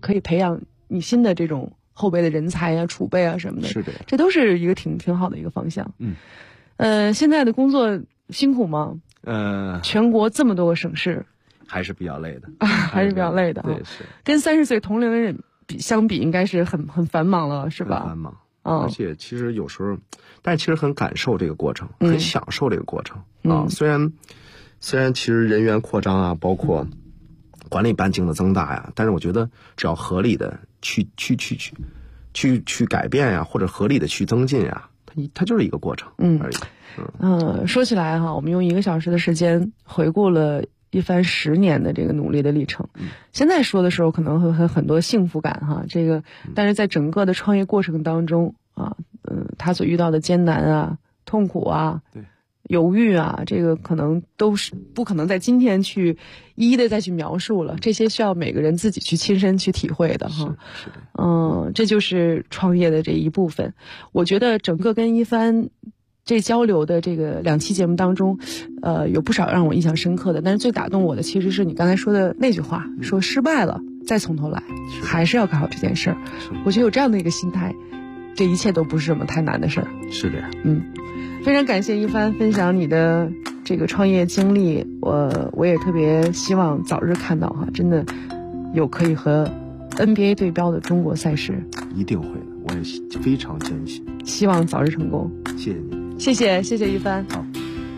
可以培养你新的这种后备的人才啊、储备啊什么的。 是的， 这都是一个挺好的一个方向。现在的工作辛苦吗？全国这么多个省市， 还是比较累的还是比较累的。 对，是跟30岁同龄的人相比，应该是很繁忙了，是吧？ 很繁忙。而且其实有时候，但其实很感受这个过程，很享受这个过程啊。虽然其实人员扩张啊，包括管理半径的增大呀，但是我觉得只要合理的去改变呀，或者合理的去增进呀，它就是一个过程而已。 说起来哈，我们用1个小时的时间回顾了一番10年的这个努力的历程。现在说的时候可能会很多幸福感哈，但是在整个的创业过程当中啊，他所遇到的艰难啊、痛苦啊、犹豫啊，这个可能都是不可能在今天去一一的再去描述了，这些需要每个人自己去亲身去体会的哈。 是的。 这就是创业的这一部分。我觉得整个跟一帆这交流的这个2期节目当中，有不少让我印象深刻的，但是最打动我的其实是你刚才说的那句话，说失败了再从头来，还是要干好这件事儿。我觉得有这样的一个心态，这一切都不是什么太难的事儿。 是的呀。 非常感谢一帆分享你的这个创业经历，我也特别希望早日看到哈，真的有可以和 NBA 对标的中国赛事。 一定会的，我也非常坚信。 希望早日成功。 谢谢你。 谢谢一帆。 好。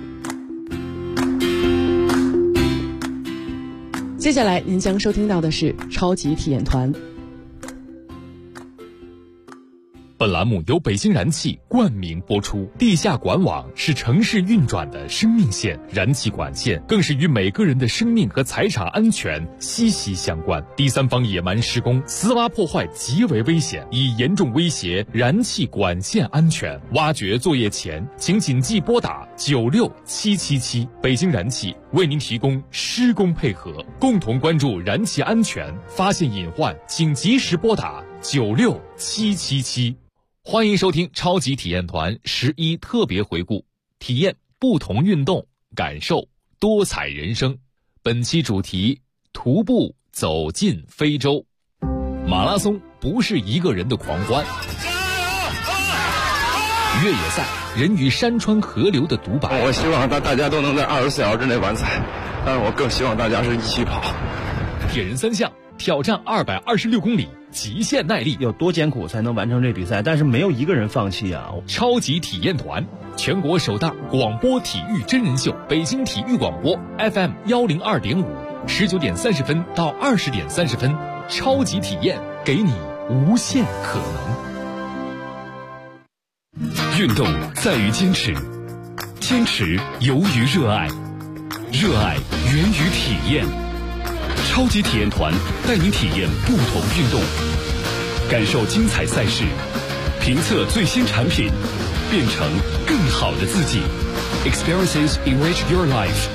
接下来您将收听到的是超级体验团。 本栏目由北京燃气冠名播出。地下管网是城市运转的生命线，燃气管线更是与每个人的生命和财产安全息息相关。第三方野蛮施工、私挖破坏极为危险，已严重威胁燃气管线安全。挖掘作业前，请谨记拨打96777。北京燃气为您提供施工配合，共同关注燃气安全，发现隐患请及时拨打96777。欢迎收听超级体验团11特别回顾，体验不同运动，感受多彩人生。本期主题：徒步走进非洲。马拉松不是一个人的狂欢，越野赛人与山川河流的独白。 我希望大家都能在24小时之内完赛，但是我更希望大家是一起跑。 铁人3项挑战226公里，极限耐力， 有多艰苦才能完成这比赛？但是没有一个人放弃啊！ 超级体验团，全国首档广播体育真人秀，北京体育广播 FM 102.5，19点30分到20点30分，超级体验给你无限可能。运动在于坚持，坚持由于热爱，热爱源于体验。超级体验团带您体验不同运动，感受精彩赛事，评测最新产品，变成更好的自己。Experiences enrich your life。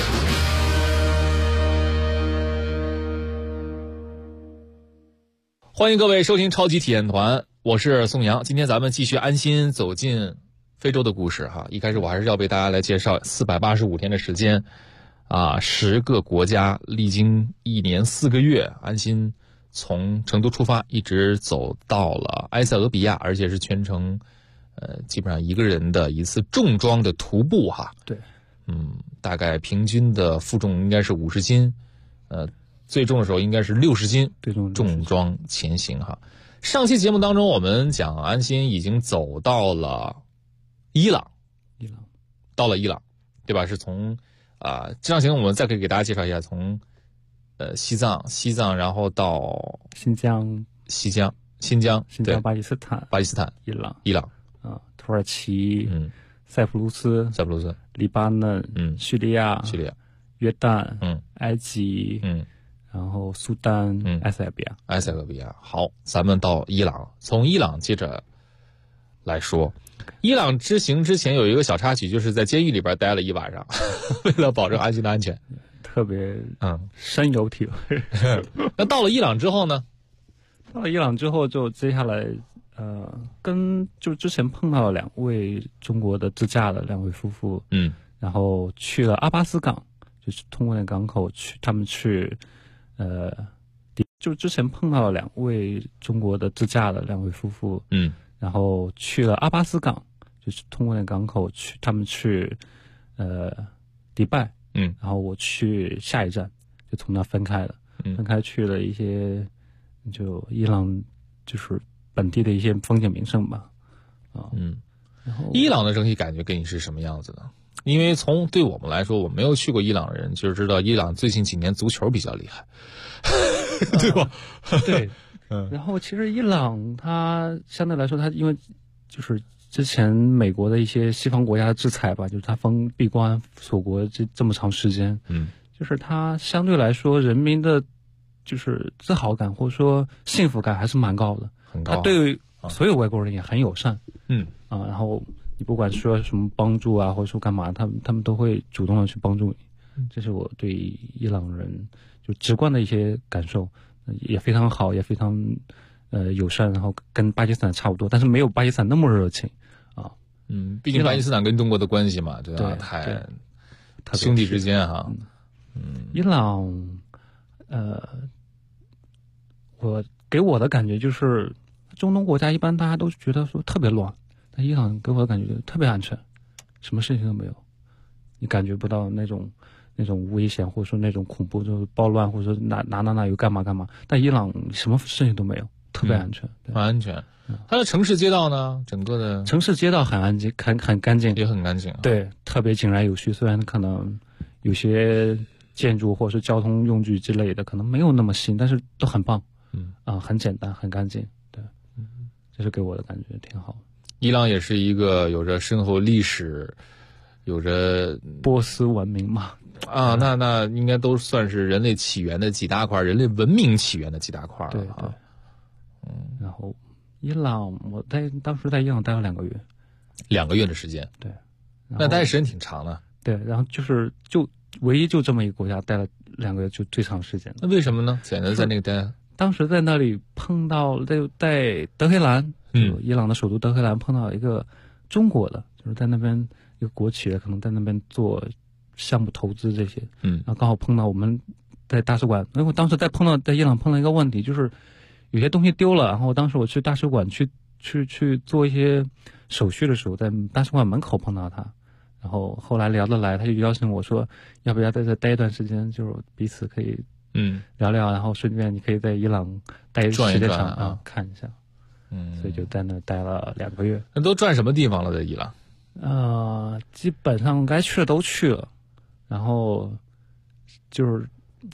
欢迎各位收听超级体验团，我是宋阳。今天咱们继续安心走进非洲的故事哈。一开始我还是要为大家来介绍485天的时间10个国家，历经1年4个月，安心从成都出发，一直走到了埃塞俄比亚，而且是全程基本上一个人的一次重装的徒步哈。 对， 大概平均的负重应该是50斤，最重的时候应该是60斤，重装前行哈。上期节目当中我们讲安心已经走到了伊朗，到了伊朗，对吧？是从这趟行我们再可以给大家介绍一下，从西藏，然后到新疆， 巴基斯坦， 伊朗土耳其，塞浦路斯，黎巴嫩，叙利亚，约旦，埃及，然后苏丹，埃塞俄比亚。 好，咱们到伊朗，从伊朗接着来说。伊朗之行之前有一个小插曲，就是在监狱里边待了一晚上，为了保证安心的安全， 特别深有体会。 那到了伊朗之后呢？ 到了伊朗之后，就接下来就之前碰到了2位中国的自驾的2位夫妇，然后去了阿巴斯港，就是通过那港口去，他们去就之前碰到了2位中国的自驾的2位夫妇，然后去了阿巴斯港，就是通过那港口去，他们去迪拜，然后我去下一站，就从那分开了，分开去了一些就伊朗就是本地的一些风景名胜吧，然后伊朗的整体感觉给你是什么样子的？因为对我们来说，我没有去过伊朗的人，就是知道伊朗最近几年足球比较厉害，对吧？ 对，然后其实伊朗它相对来说，它因为就是之前美国的一些西方国家的制裁吧，就是它闭关锁国这么长时间，就是它相对来说人民的就是自豪感或者说幸福感还是蛮高的， 很高。 它对所有外国人也很友善，然后你不管说什么帮助啊，或者说干嘛，他们都会主动的去帮助你。这是我对伊朗人就直观的一些感受，也非常好，也非常友善，然后跟巴基斯坦差不多，但是没有巴基斯坦那么热情啊。 毕竟巴基斯坦跟中国的关系嘛，对吧？太兄弟之间哈。 伊朗，我给我的感觉就是中东国家一般大家都觉得说特别乱。但伊朗给我的感觉特别安全，什么事情都没有，你感觉不到那种危险，或者说那种恐怖，就是暴乱，或者说哪有干嘛。但伊朗什么事情都没有，特别安全， 很安全。它的城市街道呢，整个的城市街道很安静，很干净， 也很干净。 对，特别井然有序。虽然可能有些建筑或者是交通用具之类的可能没有那么新，但是都很棒。很简单，很干净。对，这是给我的感觉挺好。 伊朗也是一个有着深厚历史，有着波斯文明嘛。 那应该都算是人类起源的几大块，人类文明起源的几大块了。 对。然后伊朗，我当时在伊朗待了2个月 ，2个月的时间。 对， 那待的时间挺长的。 对，然后就唯一就这么一个国家待了2个月，就最长时间。 那为什么呢？选择在那个待？ 当时在那里碰到在德黑兰。伊朗的首都德黑兰碰到一个中国的，就是在那边一个国企的，可能在那边做项目投资这些，然后刚好碰到我们在大使馆，因为我当时在伊朗碰到一个问题，就是有些东西丢了，然后当时我去大使馆去做一些手续的时候，在大使馆门口碰到他，然后后来聊得来，他就邀请我说，要不要在这待一段时间，就是彼此可以聊聊，然后顺便你可以在伊朗待时间长看一下。所以就在那待了2个月。 那都转什么地方了？在伊朗？ 基本上该去的都去了，然后就是，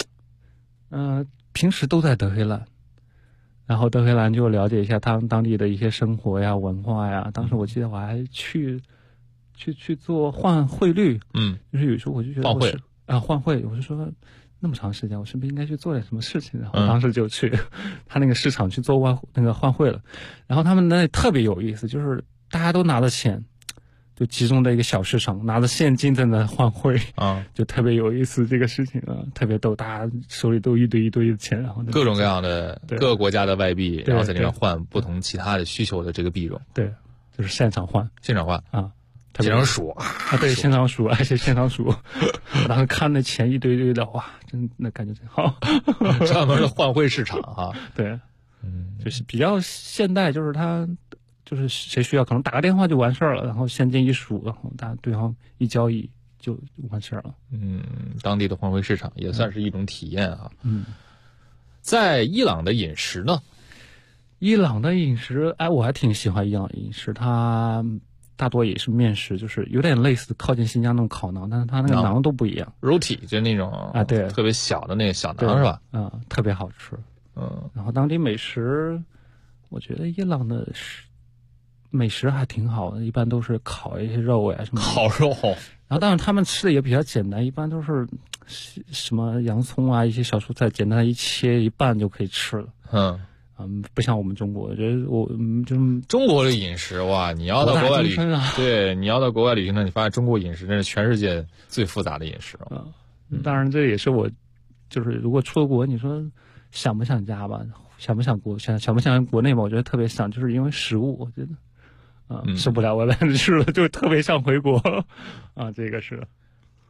平时都在德黑兰，然后德黑兰就了解一下他们当地的一些生活呀、文化呀。当时我记得我还去做换汇率，就是有时候我就觉得换汇，我就说。那么长时间，我是不是应该去做点什么事情？然后当时就去他那个市场去做换汇了。然后他们那特别有意思，就是大家都拿着钱，就集中在一个小市场，拿着现金在那换汇就特别有意思。这个事情特别逗，大家手里都一堆的钱，然后各种各样的各个国家的外币，然后在那边换不同其他的需求的这个币种。 对，就是现场换现场数对，现场数，而且现场数，我当时看那钱一堆的，哇，真那感觉真好。 专门的换汇市场对，就是比较现代，就是他就是谁需要可能打个电话就完事儿了，然后现金一数，然后对方一交易就完事儿了。 当地的换汇市场也算是一种体验在伊朗的饮食呢？ 伊朗的饮食，我还挺喜欢伊朗饮食，它。大多也是面食，就是有点类似靠近新疆那种烤馕，但是它那个馕都不一样。 roti 就是那种对， 特别小的那个小馕是吧？ 特别好吃。然后当地美食，我觉得伊朗的美食还挺好的，一般都是烤一些肉呀什么。 烤肉。 然后当然他们吃的也比较简单，一般都是什么洋葱啊，一些小蔬菜，简单一切一拌就可以吃了。不像我们中国，我觉得就是中国的饮食哇，你要到国外旅行，对，你要到国外旅行呢，你发现中国饮食真是全世界最复杂的饮食。 当然这也是我，就是如果出了国，你说想不想家吧，想不想国内吧，我觉得特别想，就是因为食物，我觉得受不了外边吃了，就特别想回国这个是。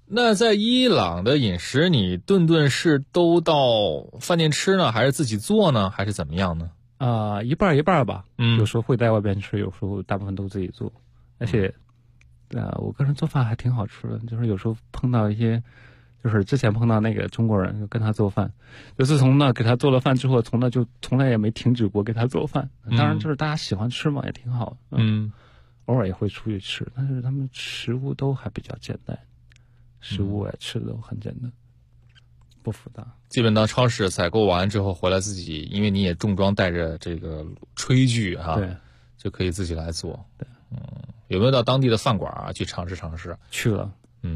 那在伊朗的饮食，你顿顿是都到饭店吃呢，还是自己做呢，还是怎么样呢？ 一半一半吧。有时候会在外边吃，有时候大部分都自己做。而且，我个人做饭还挺好吃的。就是有时候碰到一些，就是之前碰到那个中国人，就跟他做饭。就自从那给他做了饭之后，从来也没停止过给他做饭。当然，就是大家喜欢吃嘛，也挺好的。偶尔也会出去吃，但是他们食物都还比较简单。食物也吃的都很简单，不复杂。 基本到超市采购完之后回来自己，因为你也重装带着这个炊具哈， 对， 就可以自己来做。 对， 有没有到当地的饭馆去尝试尝试？ 去了，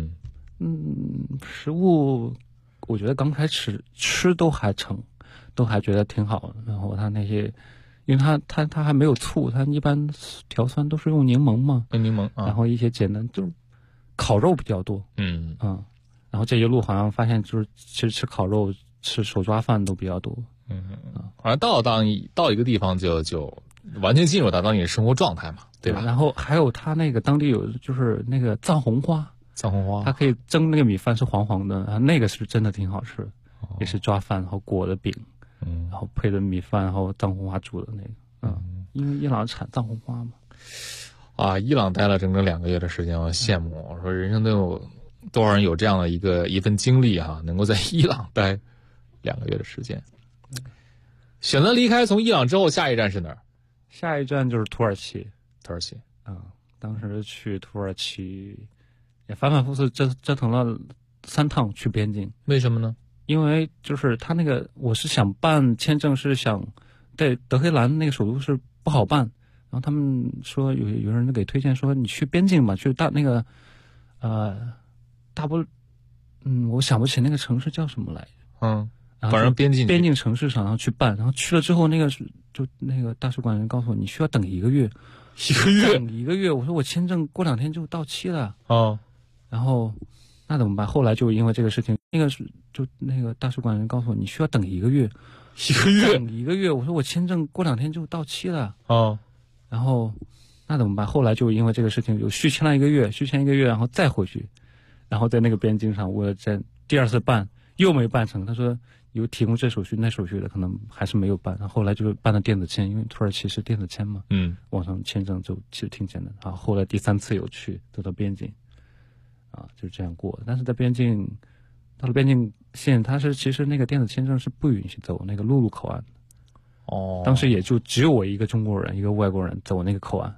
食物我觉得刚开始吃都还成，都还觉得挺好的。然后他那些，因为他还没有醋，他一般调酸都是用柠檬嘛， 用柠檬然后一些简单就是。烤肉比较多，然后这一路好像发现就是其实吃烤肉、吃手抓饭都比较多， 好像到一个地方就完全进入到当地的生活状态嘛，对吧？ 然后还有他那个当地有就是那个藏红花，它可以蒸那个米饭是黄黄的，那个是真的挺好吃，也是抓饭然后裹的饼，然后配的米饭，然后藏红花煮的那个，因为伊朗产藏红花嘛。 伊朗待了整整2个月的时间，我羡慕。我说人生都有多少人有这样的一份经历能够在伊朗待2个月的时间。选择离开，从伊朗之后，下一站是哪儿？ 下一站就是土耳其。当时去土耳其也反反复复折腾了3趟去边境。 为什么呢？ 因为就是他那个，我是想办签证，是想在德黑兰那个首都是不好办。然后他们说有人给推荐说你去边境吧，去我想不起那个城市叫什么来着。 反正边境城市上，然后去办，然后去了之后，那个大使馆人告诉我你需要等1个月。等1个月，我说我签证过2天就到期了。然后那怎么办？后来就因为这个事情，那个大使馆人告诉我你需要等1个月。等1个月，我说我签证过2天就到期了。然后那怎么办？后来就因为这个事情又续签1个月，然后再回去，然后在那个边境上，我在第2次办又没办成。他说有提供这手续那手续的，可能还是没有办。然后后来就办了电子签，因为土耳其是电子签嘛，网上签证就其实挺简单。然后后来第3次有去走到边境，就这样过。但是在边境到了边境线，它是其实那个电子签证是不允许走那个陆路口岸的。当时也就只有我一个中国人，一个外国人走那个口岸，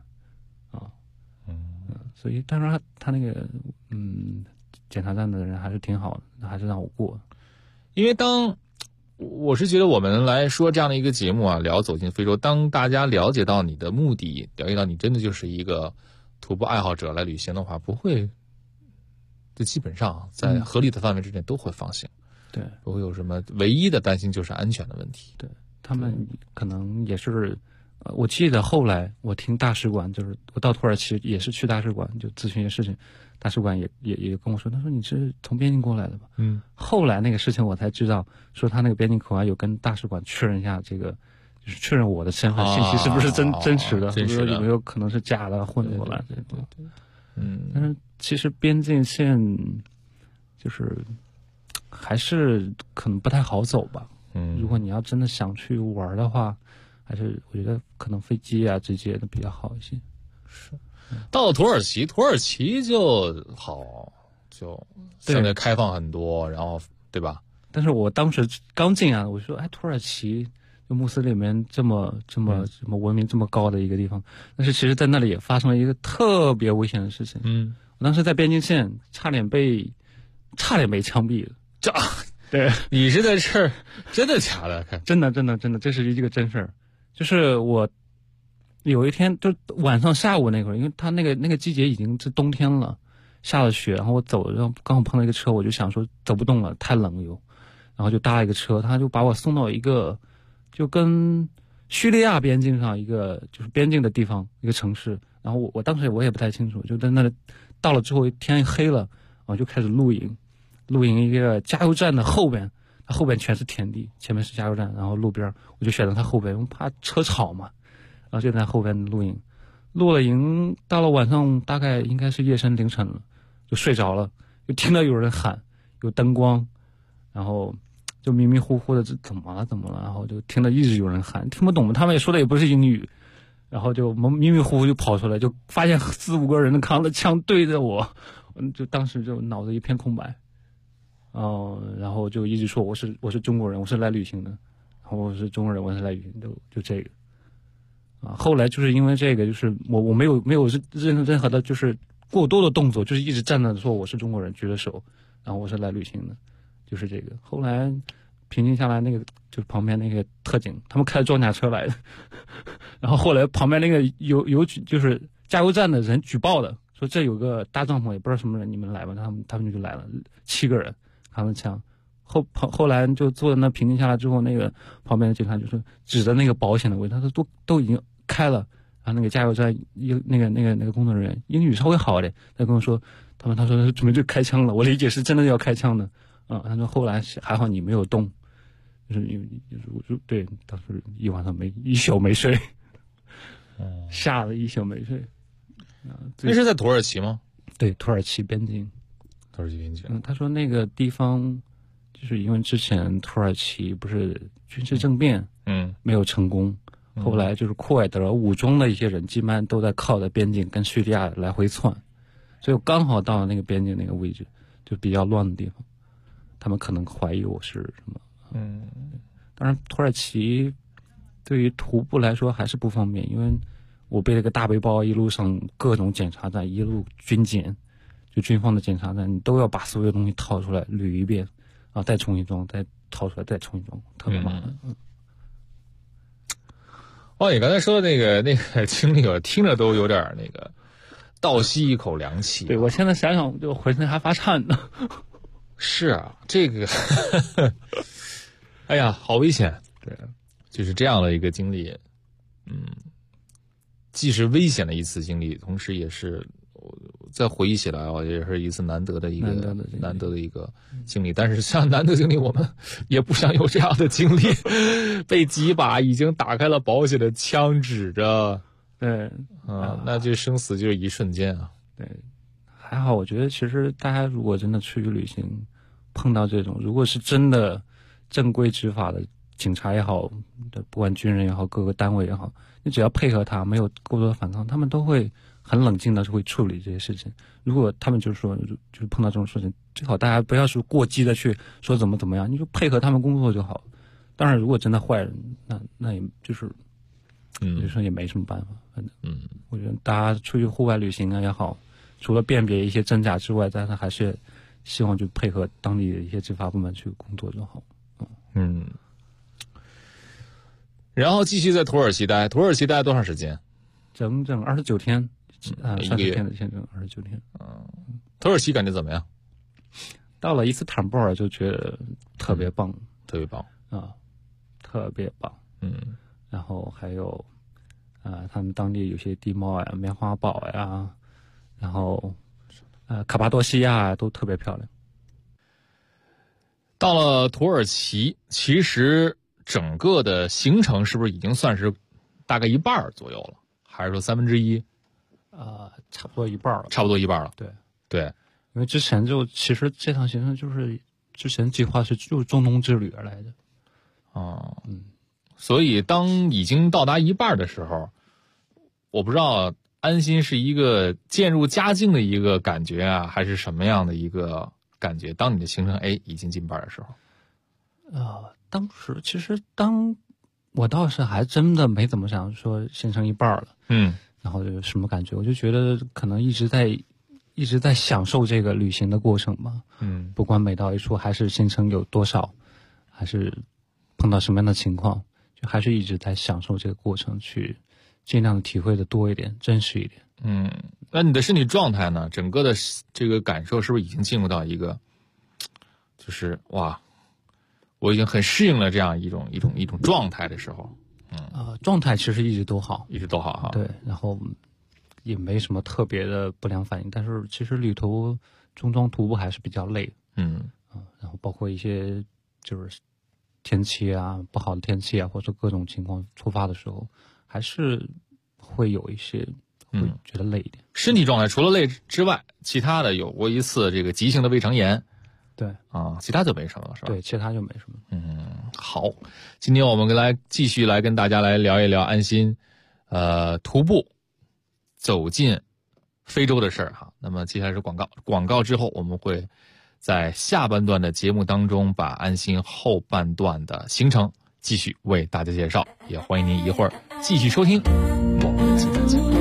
所以但是他那个检查站的人还是挺好的，还是让我过。 因为我是觉得我们来说这样的一个节目聊走进非洲，当大家了解到你的目的，了解到你真的就是一个徒步爱好者来旅行的话，不会，就基本上在合理的范围之内都会放心， 对， 不会有什么唯一的担心就是安全的问题， 对。他们可能也是，我记得后来我听大使馆，就是我到土耳其也是去大使馆就咨询一些事情，大使馆也跟我说，他说你是从边境过来的吧？后来那个事情我才知道，说他那个边境口岸有跟大使馆确认一下这个，就是确认我的身份信息是不是真实的，或者说有没有可能是假的混过来。对。但是其实边境线就是还是可能不太好走吧。如果你要真的想去玩的话，还是我觉得可能飞机直接的比较好一些。 是，到了土耳其就好，就相对开放很多，然后对吧？ 但是我当时刚进我说土耳其就穆斯林里面这么文明这么高的一个地方，但是其实在那里也发生了一个特别危险的事情。我当时在边境线差点被枪毙了。对， 你是在这儿真的假的？ 真的，这是一个真事儿。就是我有一天就晚上下午那会儿，因为他那个季节已经是冬天了，下了雪，然后我走，然后刚好碰到一个车，我就想说走不动了，太冷又，然后就搭了一个车，他就把我送到一个就跟叙利亚边境上一个就是边境的地方一个城市，然后我当时我也不太清楚，就在那里到了之后天黑了，我就开始露营一个加油站的后边，它后边全是田地，前面是加油站，然后路边我就选择它后边，我怕车吵嘛，然后就在后边露营，露了营到了晚上大概应该是夜深凌晨了，就睡着了， 就听到有人喊，有灯光，然后就迷迷糊糊的，这怎么了？然后就听到一直有人喊，听不懂，他们也说的也不是英语，然后就迷迷糊糊就跑出来，就发现4-5个人扛着枪对着我，就当时就脑子一片空白，然后就一直说我是中国人，我是来旅行的，然后我是中国人，我是来旅行的，就这个。后来就是因为这个，就是我没有任何的，就是过多的动作，就是一直站着说我是中国人，举着手，然后我是来旅行的，就是这个。后来平静下来，那个就是旁边那个特警，他们开着装甲车来的，然后后来旁边那个就是加油站的人举报的，说这有个大帐篷，也不知道什么人，你们来吧，他们就来了，7个人扛着枪。后来就坐在那平静下来之后，那个旁边的警察就是指着那个保险的位置，他说都已经开了，然后那个加油站那个工作人员英语稍微好一点，他跟我说他说准备就开枪了，我理解是真的要开枪的，他说后来还好你没有动，就是因为就是对，当时一晚上一宿没睡，吓得一宿没睡。 那是在土耳其吗？ 对，土耳其边境。 土耳其边境。 他说那个地方。就是因为之前土耳其不是军事政变，没有成功，后来就是库尔德武装的一些人基本上都在靠着边境跟叙利亚来回窜，所以我刚好到了那个边境那个位置，就比较乱的地方，他们可能怀疑我是什么，当然土耳其对于徒步来说还是不方便，因为我背了个大背包，一路上各种检查站，一路军检，就军方的检查站，你都要把所有东西掏出来捋一遍。再重新装，再掏出来，再重新装，特别麻烦。 你刚才说的那个经历，我听着都有点那个倒吸一口凉气。 对，我现在想想，就浑身还发颤呢。 是啊，这个，哎呀，好危险。 对， 就是这样的一个经历，既是危险的一次经历，同时也是。再回忆起来也是一次难得的一个经历，但是像难得经历，我们也不想有这样的经历，被几把已经打开了保险的枪指着， 对， 那这生死就是一瞬间啊。 对，还好，我觉得其实大家如果真的出去旅行，碰到这种，如果是真的正规执法的警察也好，不管军人也好，各个单位也好，你只要配合他，没有过多的反抗，他们都会很冷静的会处理这些事情。如果他们就是说就是碰到这种事情，最好大家不要是过激的去说怎么样，你就配合他们工作就好。当然如果真的坏人，那也就是有时候也没什么办法，反正我觉得大家出去户外旅行也好，除了辨别一些真假之外，但是还是希望就配合当地的一些执法部门去工作就好。 然后继续在土耳其待多长时间？ 整整29天，30天的签证，29天。 土耳其感觉怎么样？ 到了伊斯坦布尔就觉得特别棒， 特别棒啊，特别棒。然后还有他们当地有些地貌呀、棉花堡呀，然后卡帕多西亚都特别漂亮。 到了土耳其，其实整个的行程是不是已经算是大概一半左右了？还是说1/3？ 差不多一半了。 差不多一半了。对， 因为之前其实这趟行程就是之前计划就是中东之旅而来的。 所以当已经到达一半的时候，我不知道安心是一个渐入佳境的一个感觉啊，还是什么样的一个感觉？当你的行程已经进半的时候， 当时其实我倒是还真的没怎么想说行程一半了，然后有什么感觉？我就觉得可能一直在享受这个旅行的过程吧，不管每到一处还是行程有多少，还是碰到什么样的情况，就还是一直在享受这个过程，去尽量的体会的多一点，真实一点。 那你的身体状态呢？整个的这个感受是不是已经进入到一个，就是哇，我已经很适应了这样一种状态的时候？ 状态其实一直都好哈。 对，然后也没什么特别的不良反应，但是其实旅途中徒步还是比较累。然后包括一些就是天气啊，不好的天气啊，或者各种情况出发的时候，还是会有一些会觉得累一点。 身体状态除了累之外，其他的有过一次这个急性的胃肠炎。 对啊，其他就没什么了，是吧？ 对，其他就没什么。 好，今天我们继续来跟大家来聊一聊安心，徒步走进非洲的事儿哈。那么接下来是广告，广告之后我们会在下半段的节目当中把安心后半段的行程继续为大家介绍，也欢迎您一会儿继续收听我们今天的节目。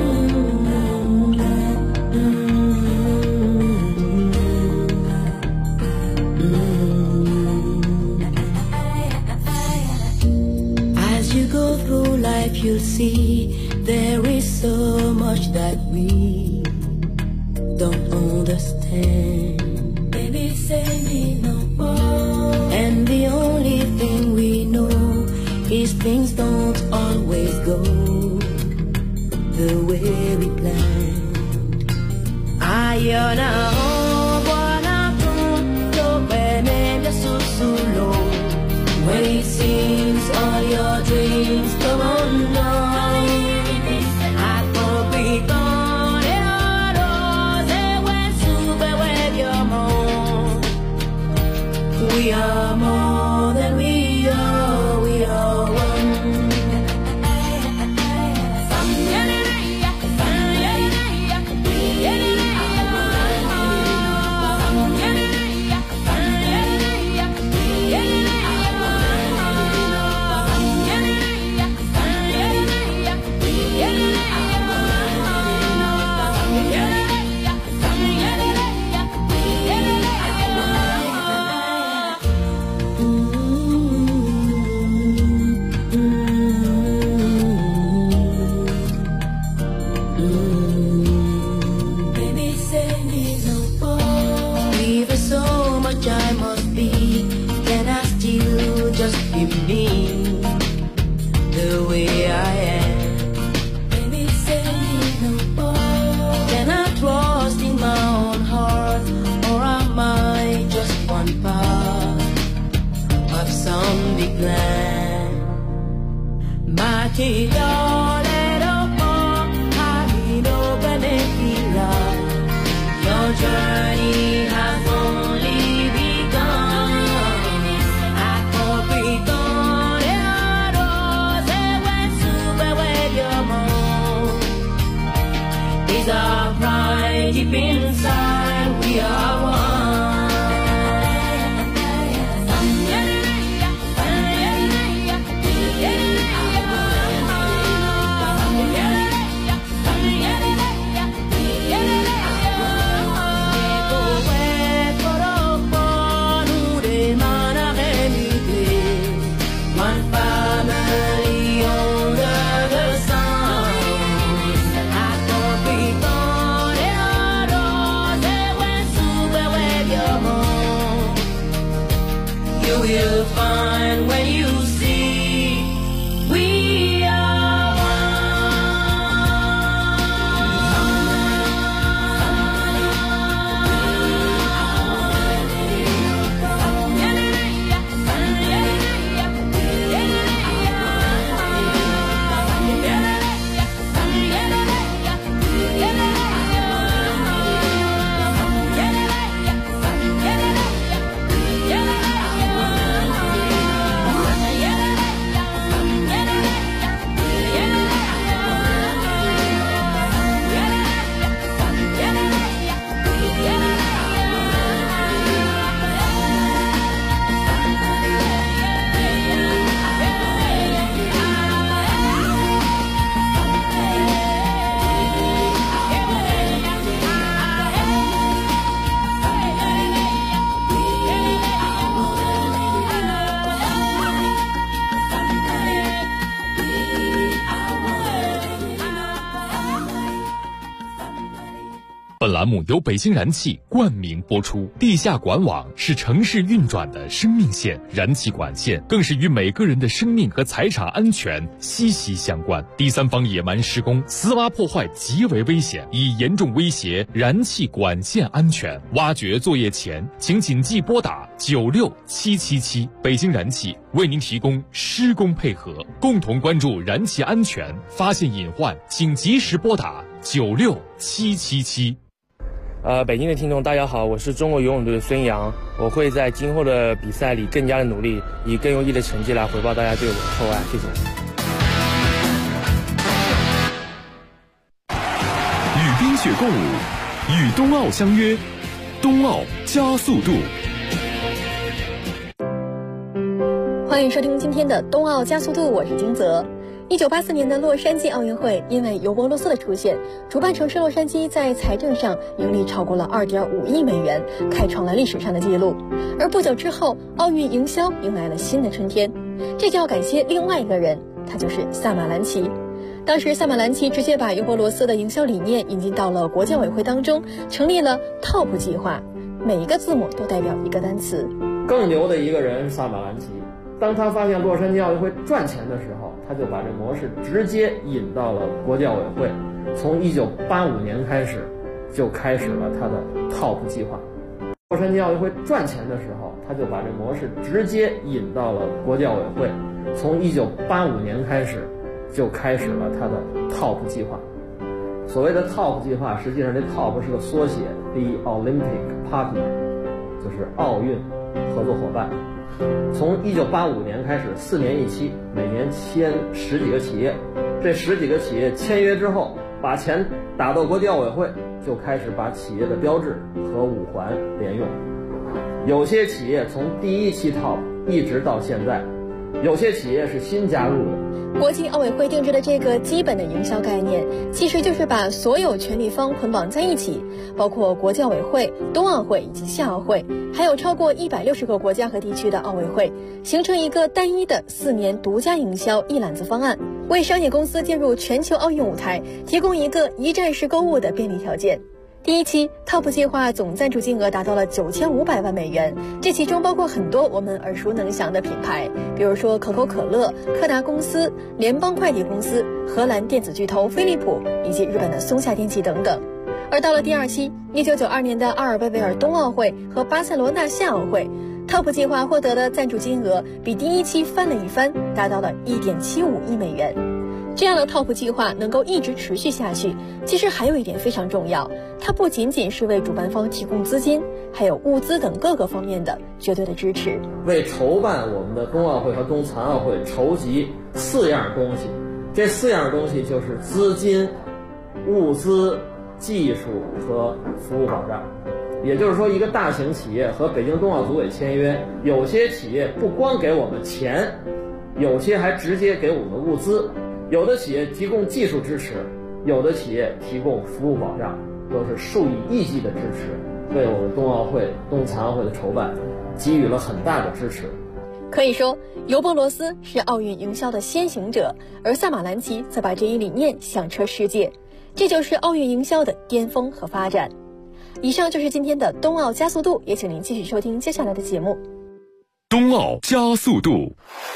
You'll see there is so much that we don't understand. Baby, say me no more. And the only thing we know is things don't always go the way we planned. Ayana wana punto bene de susulo. When it seems all your dreams come undone, I could be gone in all those when super with your more. We are more than we are one. Your journey has only begun. I could be gone in a rose when super with your mom. Is our pride deep inside? We are one. You'll find when you see we are 本栏目由北京燃气冠名播出。地下管网是城市运转的生命线，燃气管线更是与每个人的生命和财产安全息息相关。第三方野蛮施工、私挖破坏极为危险，已严重威胁燃气管线安全。挖掘作业前，请谨记拨打96777。北京燃气为您提供施工配合，共同关注燃气安全，发现隐患请及时拨打 96777。 北京的听众大家好，我是中国游泳队的孙杨，我会在今后的比赛里更加的努力，以更优异的成绩来回报大家对我的厚爱，谢谢。 与冰雪共舞，与冬奥相约，冬奥加速度。 欢迎收听今天的冬奥加速度，我是金泽。1984年的洛杉矶奥运会，因为尤伯罗斯的出现，主办城市洛杉矶在财政上盈利超过了2.5亿美元，开创了历史上的纪录。而不久之后，奥运营销迎来了新的春天，这就要感谢另外一个人，他就是萨马兰奇。当时萨马兰奇直接把尤伯罗斯的营销理念引进到了国际奥委会当中，成立了 TOP 计划，每一个字母都代表一个单词。 更牛的一个人是萨马兰奇，当他发现洛杉矶奥运会赚钱的时候，他就把这模式直接引到了国际奥委会。从1985年开始，就开始了他的 TOP 计划。洛杉矶奥运会赚钱的时候，他就把这模式直接引到了国际奥委会。从1985年开始，就开始了他的 TOP 计划。所谓的 TOP 计划，实际上这 TOP 是个缩写 ，The Olympic Partner， 就是奥运合作伙伴。从1985年开始，4年一期，每年签10几个企业，这10几个企业签约之后，把钱打到国际奥委会，就开始把企业的标志和五环连用。有些企业从第一期 TOP 一直到现在，有些企业是新加入的。 国际奥委会定制的这个基本的营销概念，其实就是把所有权利方捆绑在一起，包括国际奥委会、冬奥会以及夏奥会，还有超过160个国家和地区的奥委会，形成一个单一的4年独家营销一揽子方案，为商业公司进入全球奥运舞台提供一个一站式购物的便利条件。第一期 TOP 计划总赞助金额达到了9500万美元，这其中包括很多我们耳熟能详的品牌，比如说可口可乐、柯达公司、联邦快递公司、荷兰电子巨头飞利浦以及日本的松下电器等等。而到了第二期1992年的阿尔贝维尔冬奥会和巴塞罗那夏奥会， TOP 计划获得的赞助金额比第一期翻了一番，达到了1.75亿美元。这样的 TOP 计划能够一直持续下去，其实还有一点非常重要，它不仅仅是为主办方提供资金，还有物资等各个方面的绝对的支持， 为筹办我们的冬奥会和冬残奥会筹集4样东西。这4样东西就是资金、物资、技术和服务保障。也就是说，一个大型企业和北京冬奥组委签约，有些企业不光给我们钱，有些还直接给我们物资。有的企业提供技术支持，有的企业提供服务保障，都是数以亿计的支持，为我们冬奥会、冬残奥会的筹办给予了很大的支持。 可以说，尤伯罗斯是奥运营销的先行者，而萨马兰奇则把这一理念响彻世界，这就是奥运营销的巅峰和发展。以上就是今天的冬奥加速度，也请您继续收听接下来的节目。 冬奥加速度。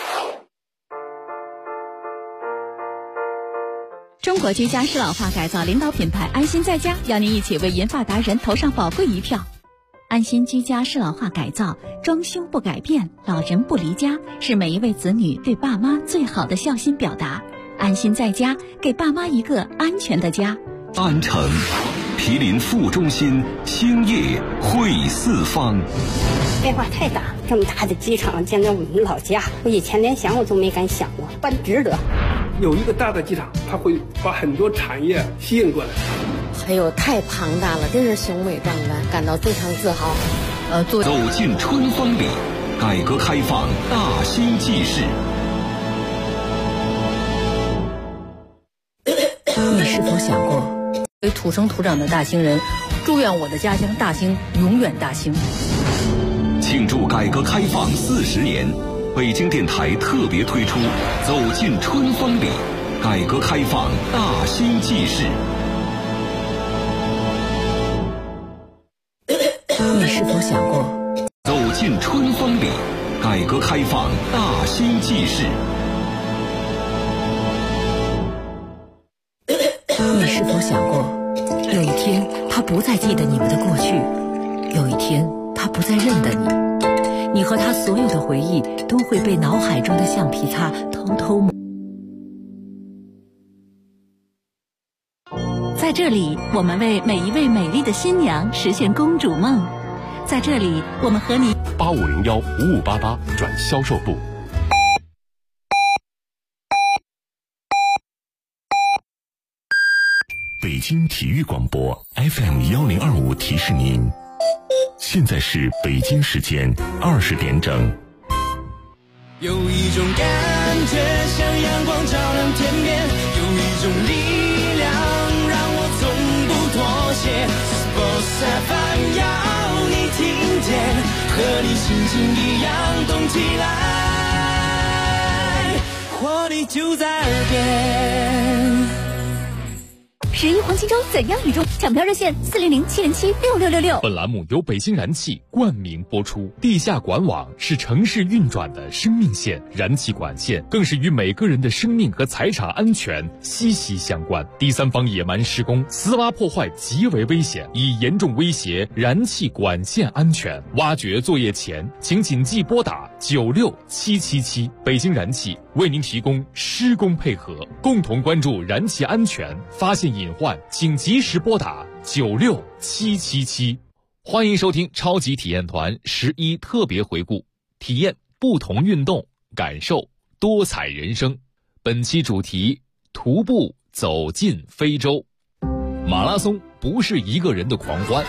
中国居家适老化改造领导品牌安心在家邀您一起为银发达人投上宝贵一票。安心居家适老化改造，装修不改变，老人不离家，是每一位子女对爸妈最好的孝心表达。安心在家，给爸妈一个安全的家。 安城毗邻副中心，兴业汇四方。 变化太大，这么大的机场建在我们老家，我以前连想我都没敢想过，办值得。 有一个大的机场，它会把很多产业吸引过来。 哎呦，太庞大了，真是雄伟壮观，感到非常自豪。 走进春风里，改革开放大兴纪事。 你是否想过，为土生土长的大兴人，祝愿我的家乡大兴永远大兴。 庆祝改革开放40年，北京电台特别推出《走进春风里，改革开放大兴纪事》。 你是否想过， 走进春风里，改革开放大兴纪事。 你是否想过，有一天他不再记得你们的过去，有一天他不再认得你，你和他所有的回忆都会被脑海中的橡皮擦偷偷抹。 在这里，我们为每一位美丽的新娘实现公主梦。在这里，我们和你 8501-5588转销售部。北京体育广播 FM1025提示您，现在是北京时间20点整。 有一种感觉像阳光照亮天边，有一种力量让我从不妥协。Sports FM 要你听见，和你心情一样动起来，活力就在耳边。 11黄金周怎样与众？抢票热线400-707-6666。 本栏目由北京燃气冠名播出。地下管网是城市运转的生命线，燃气管线更是与每个人的生命和财产安全息息相关。第三方野蛮施工、私挖破坏极为危险，已严重威胁燃气管线安全。挖掘作业前，请谨记拨打96777。北京燃气为您提供施工配合，共同关注燃气安全，发现隐患请及时拨打96777。欢迎收听超级体验团11特别回顾，体验不同运动，感受多彩人生。本期主题：徒步走进非洲。马拉松不是一个人的狂欢，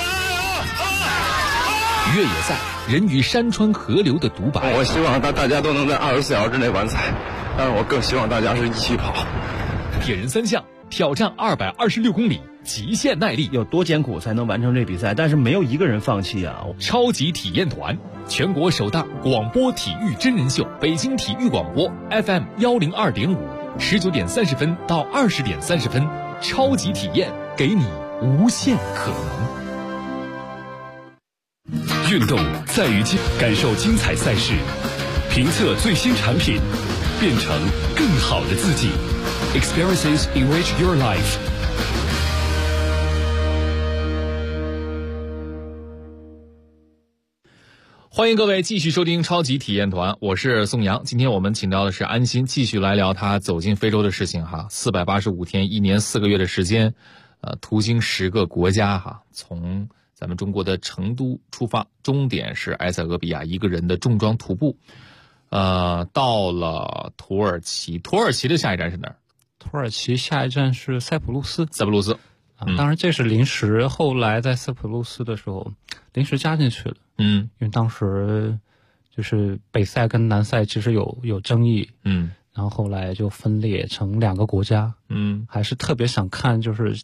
越野赛人与山川河流的独白。 我希望大家都能在24小时之内完赛，但是我更希望大家是一起跑。 铁人三项挑战226公里，极限耐力， 有多艰苦才能完成这比赛？但是没有一个人放弃啊！ 超级体验团，全国首档广播体育真人秀，北京体育广播 FM102.5，19点30分到20点30分，超级体验给你无限可能。运动在于感受精彩赛事，评测最新产品，变成更好的自己。Experiences enrich your life。 欢迎各位继续收听超级体验团，我是宋阳。今天我们请到的是安心，继续来聊他走进非洲的事情哈。485天，1年4个月的时间，途经10个国家哈，从咱们中国的成都出发，终点是埃塞俄比亚，一个人的重装徒步，到了土耳其。土耳其的下一站是哪儿？ 土耳其下一站是塞浦路斯。 塞浦路斯。 当然这是临时，后来在塞浦路斯的时候临时加进去了。因为当时就是北塞跟南塞其实有争议。然后后来就分裂成2个国家。还是特别想看就是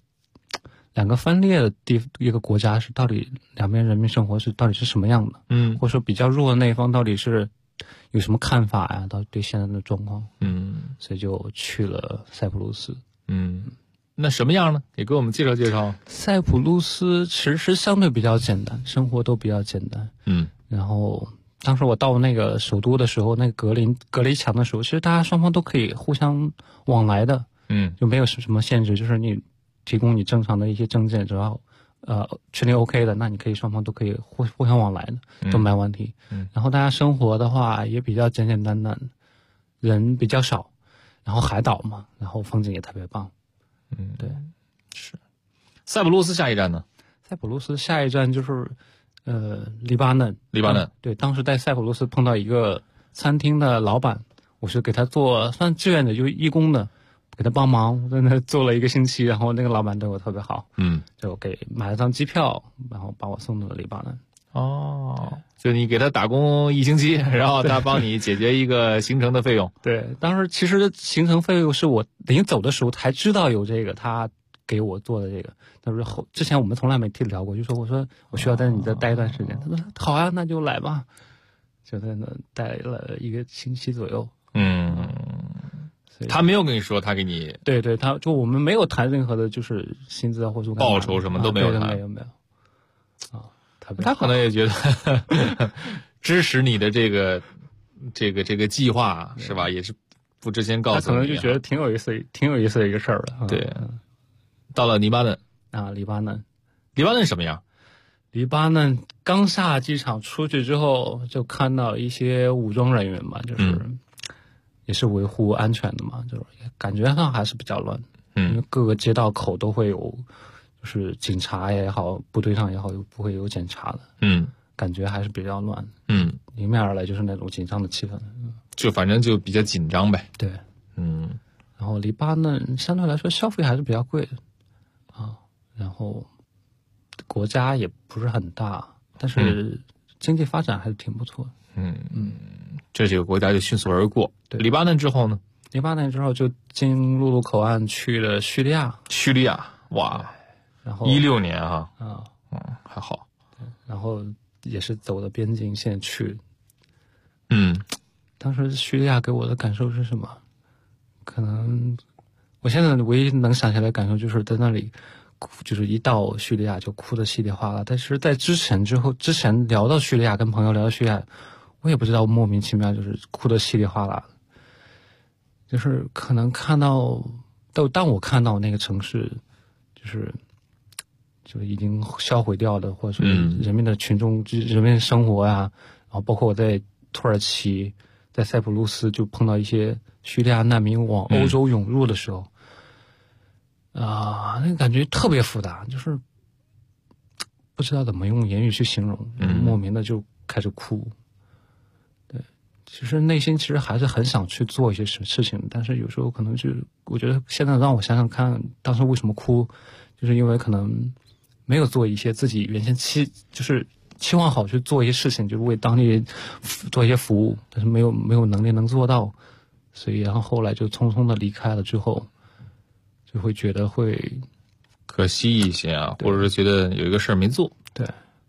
2个分裂的一个国家是到底两边人民生活是到底是什么样的。或者说比较弱的那一方到底是有什么看法呀？到底对现在的状况。所以就去了塞浦路斯。 那什么样呢？也给我们介绍介绍。 塞浦路斯其实相对比较简单，生活都比较简单。然后当时我到那个首都的时候，那个隔离墙的时候，其实大家双方都可以互相往来的。就没有什么限制，就是你提供你正常的一些证件，只要确定 OK 的，那你可以双方都可以互相往来的，都没问题。然后大家生活的话也比较简简单单，人比较少，然后海岛嘛，然后风景也特别棒。对， 是。塞浦路斯下一站呢？ 塞浦路斯下一站就是黎巴嫩。 黎巴嫩。 对，当时在塞浦路斯碰到一个餐厅的老板，我是给他做算志愿的，就是义工的，给他帮忙，在那做了1个星期，然后那个老板对我特别好。就给买了张机票，然后把我送到了黎巴嫩。 就你给他打工1星期，然后他帮你解决一个行程的费用。 对，当时其实行程费用是我临走的时候才知道有这个，他给我做的这个。但是之前我们从来没聊过，就说我说我需要在你这待一段时间，他说好啊，那就来吧，就在那待了1个星期左右。 他没有跟你说他给你？ 对，他就我们没有谈任何的就是薪资啊或者报酬什么都没有谈。 没有他可能也觉得支持你的这个计划是吧？也是不之前告诉你， 他可能就觉得挺有意思的一个事儿了。 对，到了黎巴嫩黎巴嫩什么样？ 黎巴嫩刚下机场出去之后，就看到一些武装人员嘛，就是也是维护安全的嘛，就是感觉上还是比较乱。 因为各个街道口都会有，就是警察也好，部队上也好，不会有检查的。感觉还是比较乱。迎面而来就是那种紧张的气氛。 就反正就比较紧张呗。 对。然后黎巴嫩相对来说消费还是比较贵的啊，然后国家也不是很大，但是经济发展还是挺不错的。 这几个国家就迅速而过。对，黎巴嫩之后呢？ 黎巴嫩之后就经陆路口岸去了叙利亚。 叙利亚，哇！ 然后 16年啊，还好。 然后也是走的边境线去。当时叙利亚给我的感受是什么？可能我现在唯一能想起来的感受就是在那里，就是一到叙利亚就哭得稀里哗啦。但是在之前聊到叙利亚，跟朋友聊到叙利亚，我也不知道莫名其妙就是哭得稀里哗啦。就是可能当我看到那个城市，就是已经销毁掉的，或者是人民的人民的生活呀，然后包括我在土耳其，在塞浦路斯就碰到一些叙利亚难民往欧洲涌入的时候，那个感觉特别复杂，就是不知道怎么用言语去形容，莫名的就开始哭。对，其实内心其实还是很想去做一些事情，但是有时候可能就是我觉得现在让我想想看，当时为什么哭，就是因为可能没有做一些自己原先期望好去做一些事情，就是为当地人做一些服务，但是没有能力能做到，所以然后后来就匆匆的离开了之后，就会觉得会可惜一些啊，或者是觉得有一个事儿没做。 对，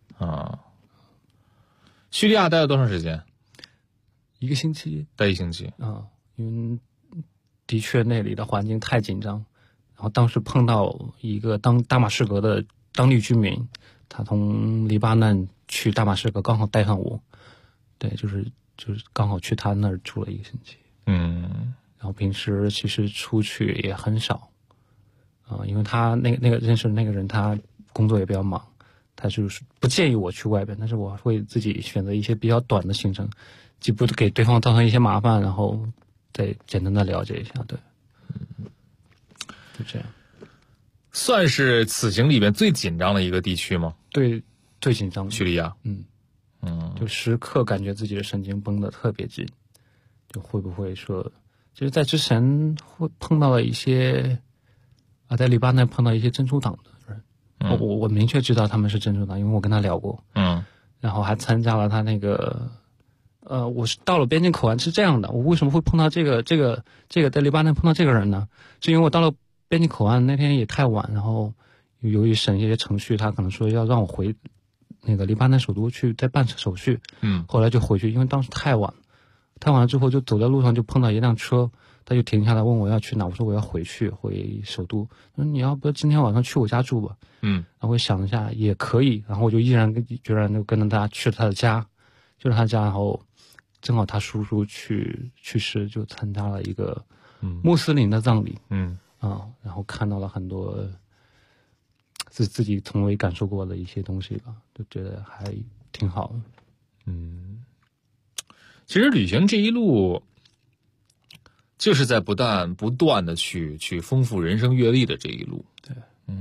叙利亚待了多长时间 ？1个星期。 待1星期啊，因为的确那里的环境太紧张，然后当时碰到一个大马士革的当地居民，他从黎巴嫩去大马士革，刚好带上我，对，就是刚好去他那儿住了1个星期。然后平时其实出去也很少，因为他那个认识的那个人，他工作也比较忙，他就是不建议我去外边，但是我会自己选择一些比较短的行程，既不给对方造成一些麻烦，然后再简单的了解一下。对，就这样。 算是此行里边最紧张的一个地区吗？ 对，最紧张的叙利亚。 就时刻感觉自己的神经绷得特别紧，就会不会说，就是在之前会碰到了一些在黎巴嫩碰到一些真主党的人，我明确知道他们是真主党，因为我跟他聊过。然后还参加了他那个我是到了边境口岸是这样的，我为什么会碰到这个在黎巴嫩碰到这个人呢？是因为我到了边境口岸那天也太晚，然后由于审一些程序，他可能说要让我回那个黎巴嫩首都去再办手续。后来就回去，因为当时太晚了之后，就走在路上就碰到一辆车，他就停下来问我要去哪，我说我要回首都。他说你要不今天晚上去我家住吧。然后我想一下也可以，然后我就毅然决然就跟着他去了他的家，然后正好他叔叔去世，就参加了一个穆斯林的葬礼。然后看到了很多自己从未感受过的一些东西吧，就觉得还挺好的。 其实旅行这一路就是在不断的去丰富人生阅历的这一路。 对，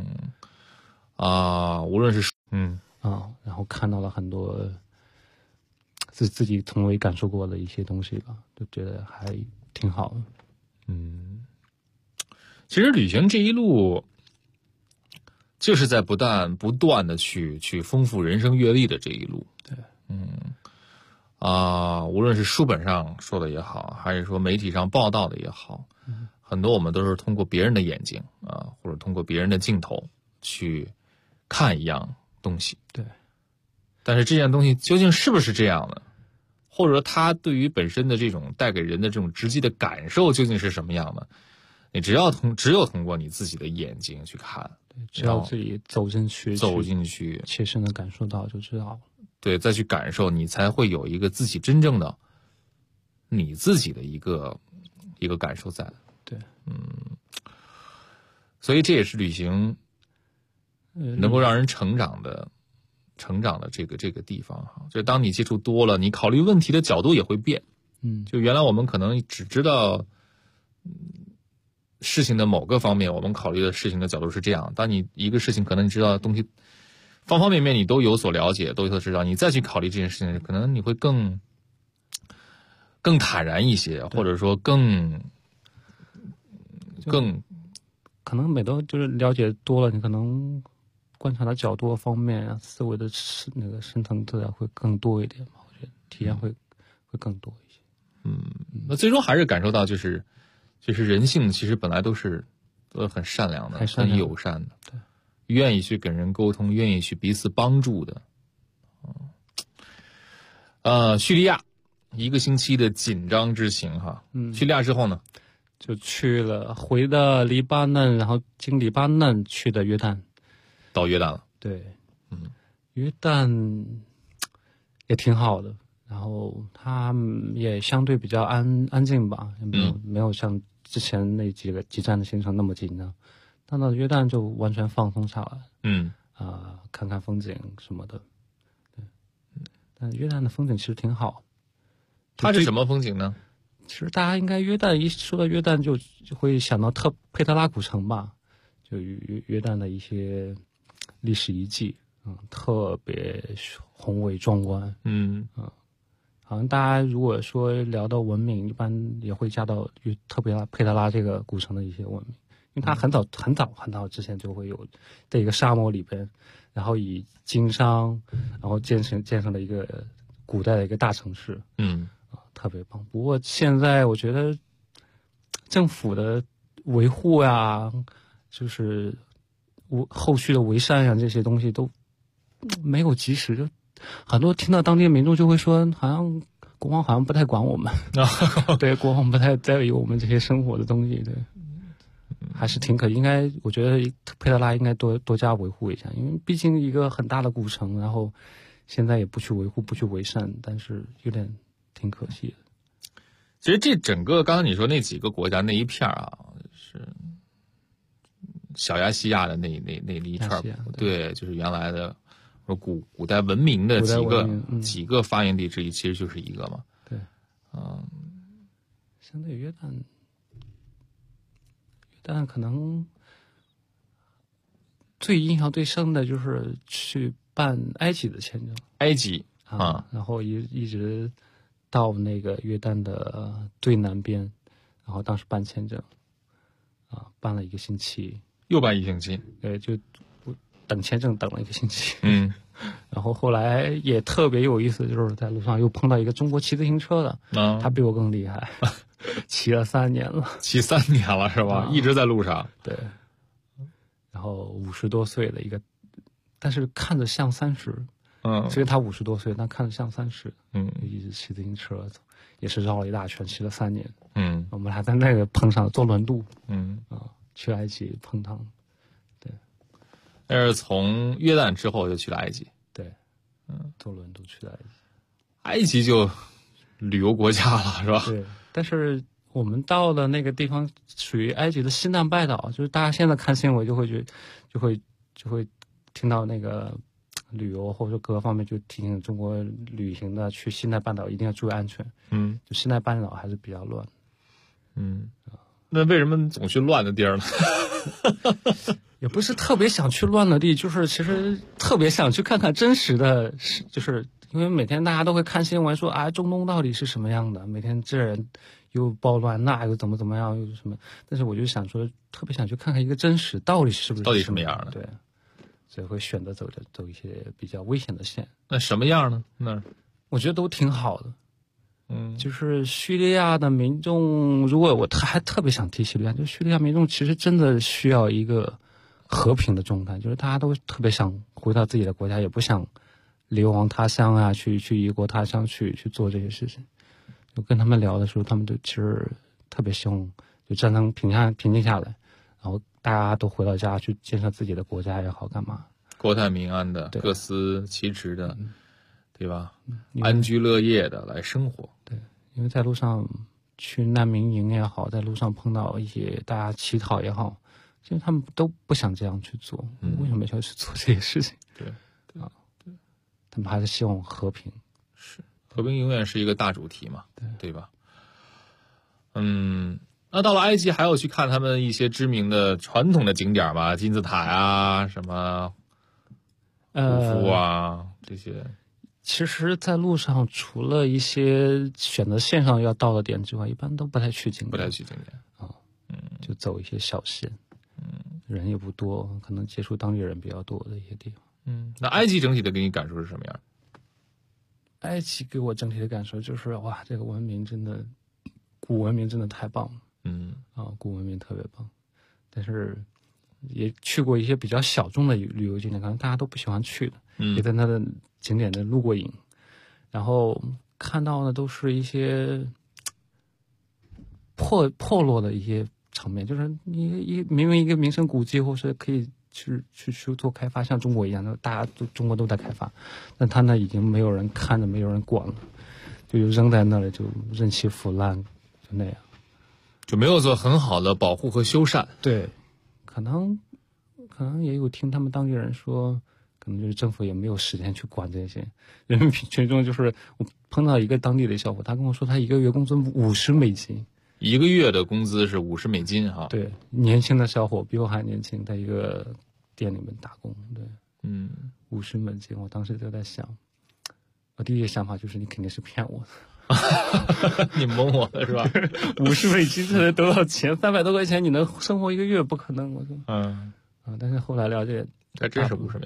无论是然后看到了很多自己从未感受过的一些东西吧，就觉得还挺好的。 其实旅行这一路就是在不断的去丰富人生阅历的这一路。 对， 无论是书本上说的也好，还是说媒体上报道的也好，很多我们都是通过别人的眼睛或者通过别人的镜头去看一样东西。 对， 但是这件东西究竟是不是这样的，或者说它对于本身的这种带给人的这种直接的感受究竟是什么样的，你只有通过你自己的眼睛去看， 只要自己走进去切身的感受到就知道了。 对，再去感受，你才会有一个自己真正的你自己的一个感受在。 对， 所以这也是旅行能够让人成长的这个地方哈。就当你接触多了，你考虑问题的角度也会变。就原来我们可能只知道事情的某个方面，我们考虑的事情的角度是这样。当你一个事情可能你知道的东西方方面面你都有所了解，都有所知道，你再去考虑这件事情，可能你会更坦然一些，或者说更可能每都就是了解多了，你可能观察的角度方面、思维的那个深层次会更多一点吧。我觉得体验会更多一些。 那最终还是感受到就是人性其实本来都是很善良的，很友善的， 对， 愿意去跟人沟通，愿意去彼此帮助的。叙利亚1个星期的紧张之行哈，叙利亚之后呢， 就回的黎巴嫩，然后经黎巴嫩去的约旦， 到约旦了。 对，约旦也挺好的，然后它也相对比较安静吧，没有像之前那几站的行程那么紧张。到了约旦就完全放松下来，看看风景什么的。对，但约旦的风景其实挺好。 它是什么风景呢？ 其实大家应该一说到约旦就会想到佩特拉古城吧，就约旦的一些历史遗迹，特别宏伟壮观。好像大家如果说聊到文明，一般也会加到特别佩特拉这个古城的一些文明，因为它很早之前就会有在一个沙漠里边，然后以经商，然后建成了一个古代的一个大城市，特别棒。不过现在我觉得政府的维护呀，就是后续的维善呀，这些东西都没有及时，就很多听到当地的民众就会说，好像国王好像不太管我们，对，国王不太在意我们这些生活的东西，对，还是挺应该，我觉得佩特拉应该多加维护一下，因为毕竟一个很大的古城，然后现在也不去维护，不去维善，但是有点挺可惜的。 其实这整个刚刚你说那几个国家那一片啊，是小亚细亚的那一圈，对，就是原来的古代文明的几个发源地之一，其实就是一个嘛。 对，相对约旦可能最印象最深的就是去办埃及的签证， 埃及然后一直到那个约旦的最南边，然后当时办签证，办了1个星期， 又办1星期， 对，就等签证等了1个星期，然后后来也特别有意思，就是在路上又碰到一个中国骑自行车的，他比我更厉害，骑了3年了， 骑3年了是吧？一直在路上， 对，然后50多岁的一个，但是看着像30。虽然他50多岁，但看着像30。一直骑自行车走，也是绕了一大圈，骑了3年。我们还在那个碰上坐轮渡。去埃及碰趟。对。 但是从约旦之后就去了埃及。 对。坐轮渡去了埃及。 埃及就旅游国家了，是吧？ 对。但是我们到的那个地方属于埃及的西南半岛，就是大家现在看新闻就会听到那个。旅游或者说各个方面就提醒中国旅行的去西奈半岛一定要注意安全。就西奈半岛还是比较乱。 那为什么总去乱的地儿呢？ 也不是特别想去乱的地，就是其实特别想去看看真实的，就是因为每天大家都会看新闻说中东到底是什么样的，每天这人又暴乱，那又怎么样，又什么，但是我就想说特别想去看看一个真实到底是什么样的， 对。所以会选择走一些比较危险的线。 那什么样呢？那我觉得都挺好的。就是叙利亚的民众，如果还特别想提叙利亚，就叙利亚民众其实真的需要一个和平的状态，就是大家都特别想回到自己的国家，也不想流亡他乡啊，去异国他乡去做这些事情。就跟他们聊的时候，他们就其实特别希望就战争平静下来，然后大家都回到家去建设自己的国家也好，干嘛国泰民安的，各司其职的，对吧？安居乐业的来生活。 对，因为在路上去难民营也好，在路上碰到一些大家乞讨也好，其实他们都不想这样去做。为什么要去做这些事情？ 对， 他们还是希望和平。 是，和平永远是一个大主题嘛，对吧？ 那到了埃及还有去看他们一些知名的传统的景点吗？金字塔呀，什么胡夫啊这些。 其实在路上除了一些选择线上要到的点之外，一般都不太去景点。 不太去景点啊，就走一些小线，人也不多，可能接触当地人比较多的一些地方。 那埃及整体的给你感受是什么样？ 埃及给我整体的感受就是哇，这个文明真的，古文明真的太棒了。古文明特别棒，但是也去过一些比较小众的旅游景点，可能大家都不喜欢去的，也在它的景点的录过影，然后看到的都是一些破落的一些场面，就是明明一个名胜古迹，或是可以去做开发，像中国一样的，大家中国都在开发，但它那已经没有人看着，没有人管了，就扔在那里，就任其腐烂，就那样， 就没有做很好的保护和修缮。 对，可能也有听他们当地人说，可能就是政府也没有时间去管这些人民群众。就是我碰到一个当地的小伙，他跟我说他一个月工资$50， 一个月的工资是$50哈。 对，年轻的小伙比我还年轻，在一个店里面打工。对，$50，我当时就在想，我第一个想法就是你肯定是骗我的。 你蒙我的是吧 ？$50才能得到钱，300多块钱你能生活一个月？不可能，我说。但是后来了解， 还真是$50。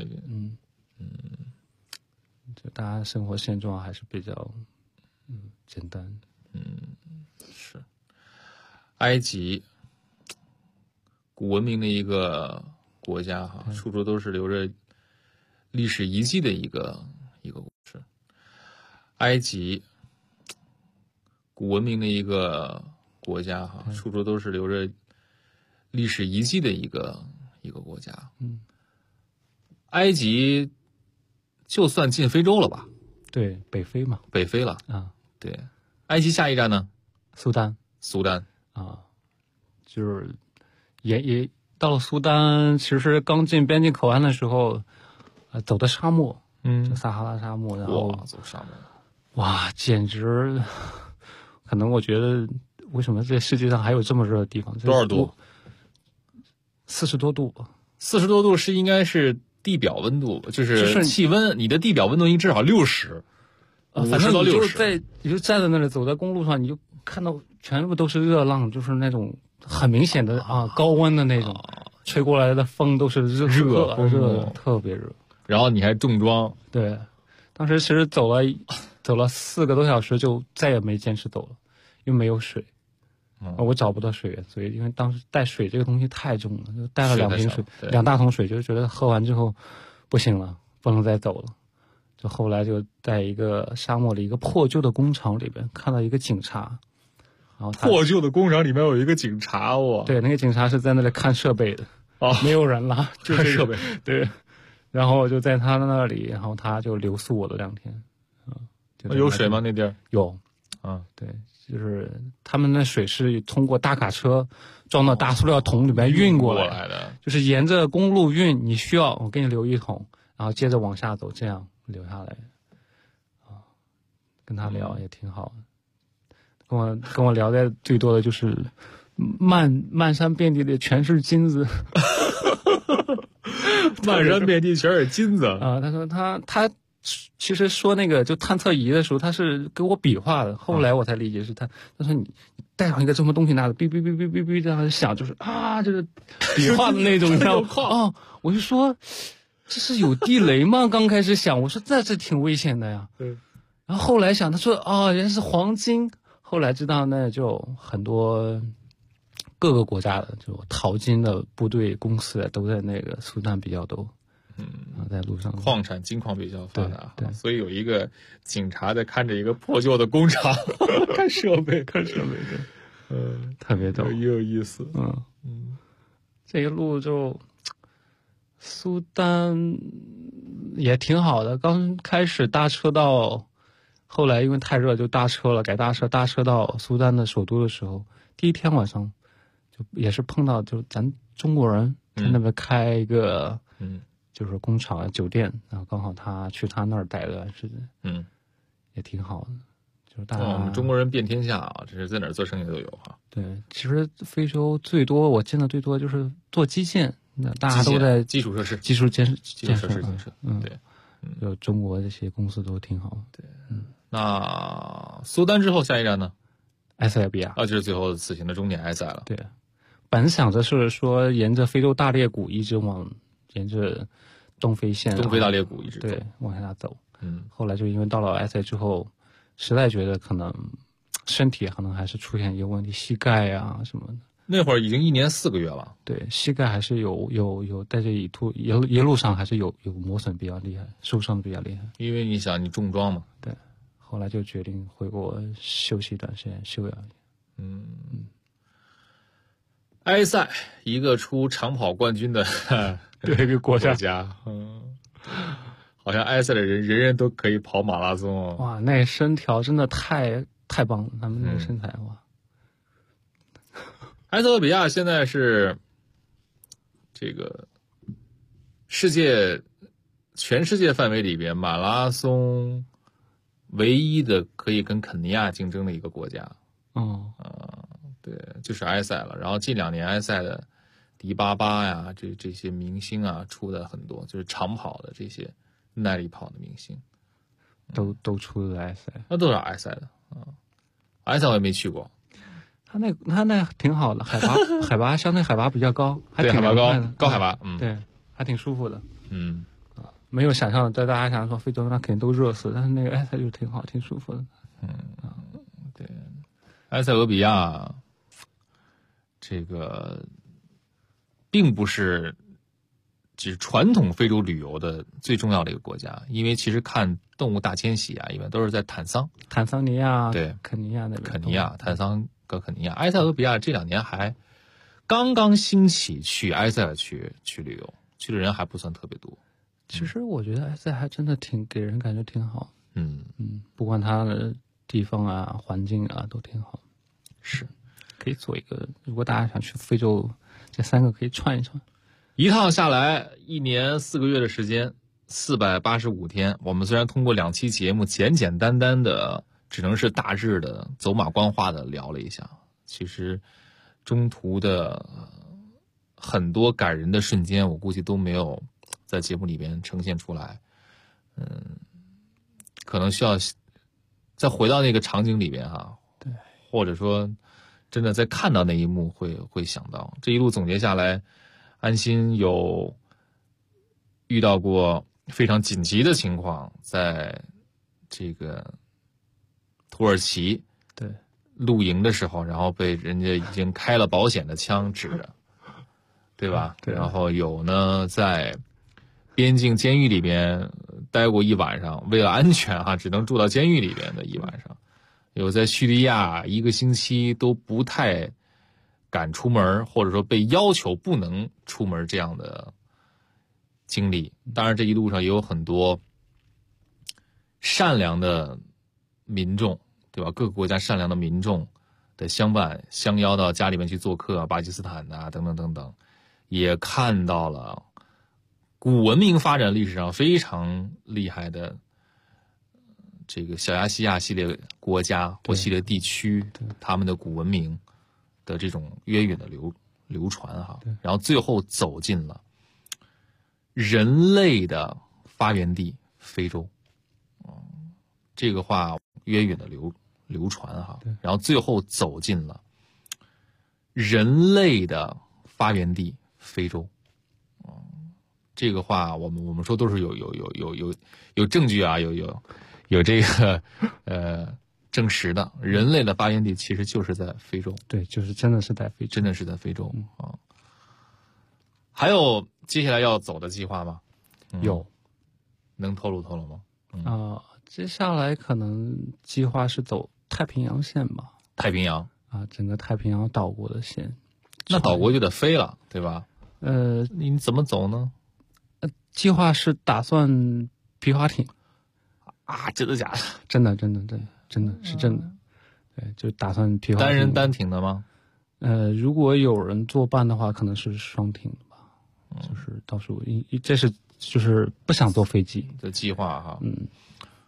就大家生活现状还是比较简单。 是。埃及，古文明的一个国家哈，处处都是留着历史遗迹的一个故事。埃及，古文明的一个国家哈，处处都是留着历史遗迹的一个国家。埃及就算进非洲了吧？ 对，北非嘛。 北非了啊。对，埃及下一站呢？ 苏丹啊，就是也到了苏丹。其实刚进边境口岸的时候，走的沙漠，就撒哈拉沙漠，然后走沙漠， 哇，简直，可能我觉得为什么这世界上还有这么热的地方？ 多少度 ？40多度吧。 40多度是应该是地表温度，就是气温，你的地表温度应该至少60， 反正你就站在那里，走在公路上，你就看到全部都是热浪，就是那种很明显的高温的那种，吹过来的风都是热的，特别热。 然后你还重装， 对，当时其实走了4个多小时，就再也没坚持走了，因为没有水。我找不到水源，所以因为当时带水这个东西太重了，就带了2瓶水，2大桶水，就觉得喝完之后不行了，不能再走了。就后来就在一个沙漠的一个破旧的工厂里边看到一个警察，然后破旧的工厂里面有一个警察， 对，那个警察是在那里看设备的，没有人了， 就看设备， 对。然后我就在他那里，然后他就留宿我了2天。 有水吗？那地儿有对。就是他们那水是通过大卡车装到大塑料桶里面运过来的， 就是沿着公路运，你需要我给你留1桶，然后接着往下走，这样留下来。跟他聊也挺好的，跟我聊的最多的就是漫山遍地的全是金子， 漫山遍地全是金子啊！他说他。其实说那个就探测仪的时候，他是给我比划的，后来我才理解是他说你带上一个什么东西，拿着哔哔哔哔哔哔这样响，就是就是比划的那种，你知道吗？我就说这是有地雷吗？刚开始想，我说这挺危险的呀。然后后来想，他说原来是黄金，后来知道那就很多各个国家的就淘金的部队公司都在那个苏丹比较多。在路上， 矿产金矿比较发达，对，所以有一个警察在看着一个破旧的工厂，看设备， 特别逗， 也有意思。 这一路就苏丹也挺好的。刚开始搭车到，后来因为太热就搭车了，改搭车到苏丹的首都的时候，第一天晚上就也是碰到就咱中国人在那边开一个就是工厂酒店，然后刚好他去他那儿待了段时间，也挺好的。 就是大家我们中国人遍天下啊，这是在哪儿做生意都有哈。 对，其实非洲我见的最多就是做基建，那大家都在基础设施、 基础建设、 对， 就中国这些公司都挺好。 对，那苏丹之后下一站呢？ 埃塞俄比亚就是最后此行的终点埃塞了。 对，本想着是说沿着非洲大裂谷一直沿着东非线、 东非大裂谷一直对往下走。后来就因为到了埃塞之后，实在觉得可能身体可能还是出现一个问题，膝盖啊什么的。 那会儿已经1年4个月了。 对，膝盖还是有在这一路上还是有磨损比较厉害，受伤比较厉害。 因为你想你重装嘛。 对。后来就决定回国休息一段时间，休养。 埃塞一个出长跑冠军的一个国家，好像埃塞的人人都可以跑马拉松哦。 哇，那身条真的太棒了，他们那个身材哇。 埃塞俄比亚现在是这个全世界范围里边马拉松唯一的可以跟肯尼亚竞争的一个国家。对，就是埃塞了。然后近2年埃塞的迪巴巴呀，这些明星啊出的很多，就是长跑的这些耐力跑的明星， 都出自埃塞。 那都是埃塞的埃塞我也没去过。 他那挺好的，海拔相对海拔比较高，还挺海拔高海拔， 对，还挺舒服的。没有想象在大家想象说非洲那肯定都热死，但是那个埃塞就挺好，挺舒服的。 对，埃塞俄比亚这个并不是就是传统非洲旅游的最重要的一个国家，因为其实看动物大迁徙啊，一般都是在坦桑尼亚、 对， 肯尼亚那边。 肯尼亚、坦桑和肯尼亚，埃塞俄比亚这2年还刚刚兴起去埃塞去旅游，去的人还不算特别多。 其实我觉得埃塞还真的给人感觉挺好。不管它的地方啊、环境啊都挺好。 是， 可以做一个，如果大家想去非洲，这3个可以串一串。 一趟下来1年4个月的时间，485天。我们虽然通过2期节目简简单单的，只能是大致的走马观花的聊了一下，其实中途的很多感人的瞬间，我估计都没有在节目里边呈现出来。可能需要再回到那个场景里边哈， 对， 或者说真的在看到那一幕会想到。这一路总结下来，安心有遇到过非常紧急的情况，在这个土耳其对露营的时候，然后被人家已经开了保险的枪指着，对吧？ 对。 然后有呢在边境监狱里边待过1晚上，为了安全哈，只能住到监狱里边的1晚上。有在叙利亚1个星期都不太敢出门，或者说被要求不能出门这样的经历。当然这一路上也有很多善良的民众，对吧？各个国家善良的民众的相伴相邀到家里面去做客，巴基斯坦啊等等等等，也看到了古文明发展历史上非常厉害的这个小亚细亚系列国家或系列地区，他们的古文明的这种渊源的流传哈，然后最后走进了人类的发源地非洲，这个话渊源的流传哈，然后最后走进了人类的发源地非洲。这个话我们说都是有证据啊，有这个证实的，人类的发源地其实就是在非洲。 对，就是真的是在非洲， 真的是在非洲啊。还有接下来要走的计划吗？ 有， 能透露吗？ 接下来可能计划是走太平洋线吧。 太平洋啊，整个太平洋岛国的线。 那岛国就得飞了，对吧？你怎么走呢？ 计划是打算皮划艇。 啊，真的假的？ 真的是真的。对，就打算皮划艇。 单人单艇的吗？ 如果有人作伴的话，可能是双艇的吧。就是到时候这是就是不想坐飞机的计划哈。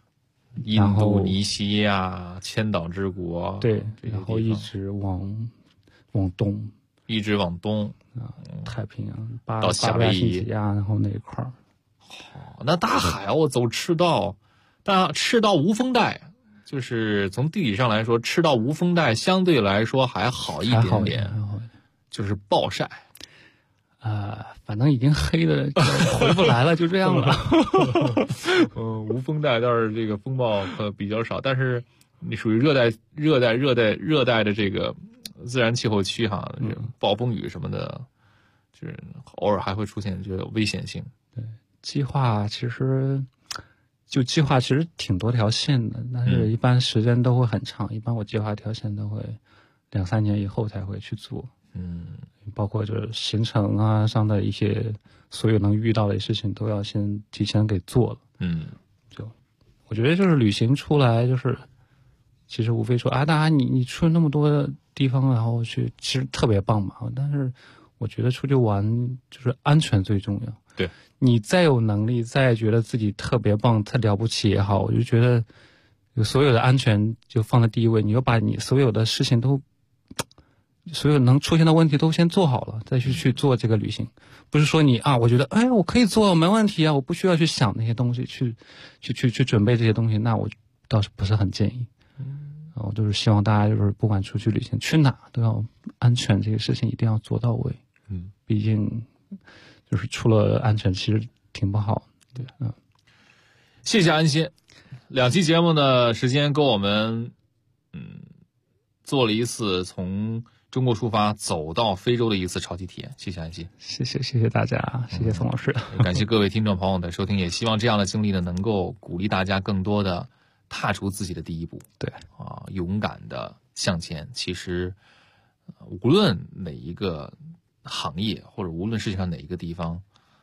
印度尼西亚千岛之国， 对，然后一直往东， 一直往东太平洋到夏威夷然后那一块儿。 好，那大海我走赤道，但赤道无风带，就是从地理上来说，赤道无风带相对来说还好一点点，就是暴晒。 反正已经黑的回不来了，就这样了。 无风带倒是这个风暴比较少，但是你属于热带的这个自然气候区哈，暴风雨什么的，就是偶尔还会出现这个危险性。 对，计划其实挺多条线的，但是一般时间都会很长，一般我计划一条线都会2-3年以后才会去做。包括就是行程啊上的一些所有能遇到的事情都要先提前给做了。就我觉得就是旅行出来就是其实无非说大家你去了那么多地方然后去其实特别棒嘛，但是我觉得出去玩就是安全最重要。 对， 你再有能力再觉得自己特别棒特了不起也好，我就觉得所有的安全就放在第一位，你就把你所有的事情都所有能出现的问题都先做好了，再去做这个旅行。不是说你我觉得我可以做没问题啊，我不需要去想那些东西，去准备这些东西，那我倒是不是很建议。我就是希望大家就是不管出去旅行去哪都要安全，这个事情一定要做到位。毕竟就是出了安全其实挺不好。对， 谢谢安心，2期节目的时间够我们做了一次从中国出发走到非洲的一次超级体验。谢谢安心， 谢谢大家，谢谢宋老师， 感谢各位听众朋友的收听，也希望这样的经历呢能够鼓励大家更多的踏出自己的第一步。 对勇敢的向前。其实无论哪一个行业或者无论世界上哪一个地方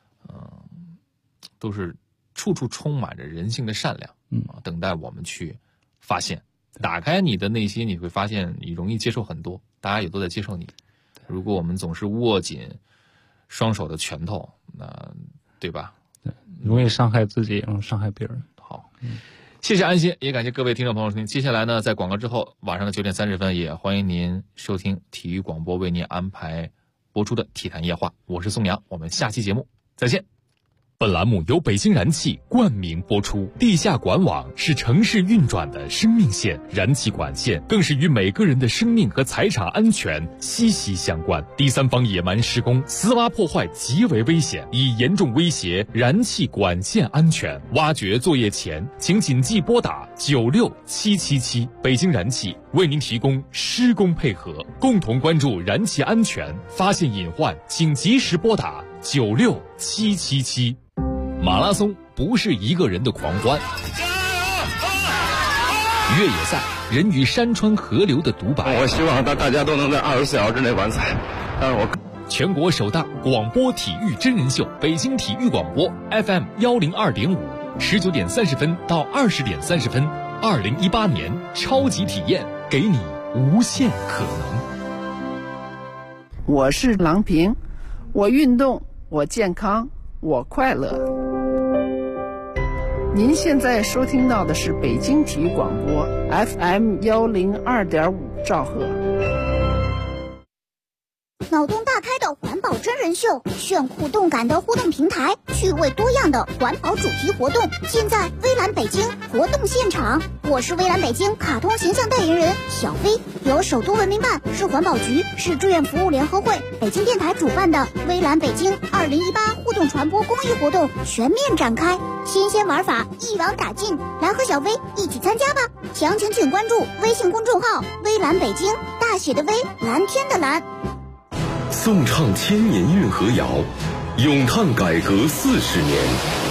都是处处充满着人性的善良，等待我们去发现。打开你的内心，你会发现你容易接受很多，大家也都在接受你。如果我们总是握紧双手的拳头，那对吧？ 对，容易伤害自己，伤害别人。 好，谢谢安心，也感谢各位听众朋友收听。接下来呢，在广告之后，晚上的9点30分，也欢迎您收听体育广播为您安排播出的体坛夜话。我是宋阳，我们下期节目再见。 本栏目由北京燃气冠名播出。地下管网是城市运转的生命线，燃气管线更是与每个人的生命和财产安全息息相关。第三方野蛮施工、私挖破坏极为危险，已严重威胁燃气管线安全。挖掘作业前，请谨记拨打96777。北京燃气为您提供施工配合，共同关注燃气安全，发现隐患请及时拨打96777。马拉松不是一个人的狂欢，越野赛人与山川河流的独白。 我希望大家都能在24小时之内完赛，但是全国首档广播体育真人秀，北京体育广播 FM 102.5，19点30分到20点30分，2018年超级体验，给你无限可能。 我是郎平，我运动，我健康，我快乐。您现在收听到的是北京体育广播 FM 102.5兆赫。 脑洞大开的环保真人秀，炫酷动感的互动平台，趣味多样的环保主题活动，尽在微蓝北京活动现场。我是微蓝北京卡通形象代言人小飞，由首都文明办、市环保局、市志愿服务联合会、北京电台主办的微蓝北京2018互动传播公益活动全面展开，新鲜玩法一网打尽，来和小飞一起参加吧！详情请关注微信公众号微蓝北京，大写的微，蓝天的蓝。 颂唱千年运河谣，咏叹改革40年。